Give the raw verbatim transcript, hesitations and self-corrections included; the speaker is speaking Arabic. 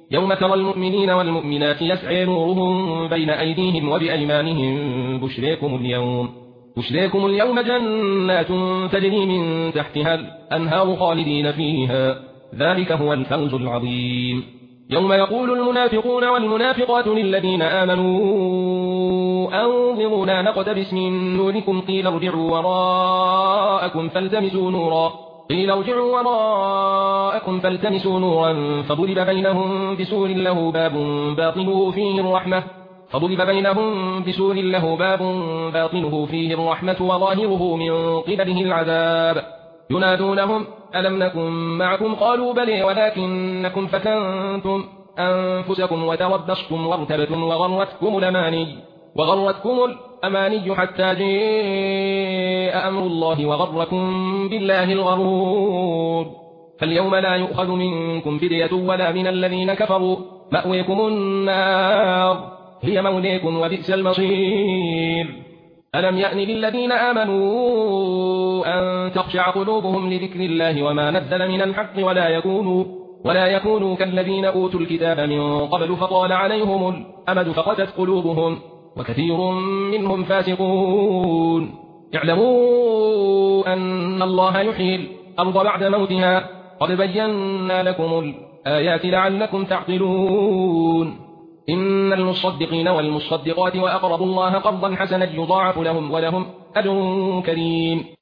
يوم ترى المؤمنين والمؤمنات يسعى نورهم بين أيديهم وبأيمانهم بشريكم اليوم بشريكم اليوم جنات تجري من تحتها الأنهار خالدين فيها ذلك هو الفوز العظيم يوم يقول المنافقون والمنافقات للذين آمنوا أنظرونا نقتبس من نوركم قيل ارجعوا وراءكم فالتمسوا نورا قيل ارجعوا وراءكم فالتمسوا نورا فضرب بينهم بسور له باب باطنه فيه الرحمة فضرب بينهم بسور له باب باطنه فيه الرحمة وظاهره من قبله العذاب ينادونهم ألم نكن معكم قالوا بلى ولكنكم فتنتم أنفسكم وتربصتم وارتبتم وغرتكم الأماني وغرتكم الأماني حتى جاء أمر الله وغركم بالله الغرور فاليوم لا يؤخذ منكم فدية ولا من الذين كفروا مأويكم النار هي موليكم وبئس المصير ألم يأن للذين آمنوا أن تخشع قلوبهم لذكر الله وما نزل من الحق ولا يكونوا ولا يكونوا كالذين أوتوا الكتاب من قبل فطال عليهم الأمد فقست قلوبهم وكثير منهم فاسقون اعلموا أن الله يحيي الأرض بعد موتها قد بينا لكم الآيات لعلكم تعقلون إن المصدقين والمصدقات وأقرضوا الله قرضا حسنا يضاعف لهم ولهم أجر كريم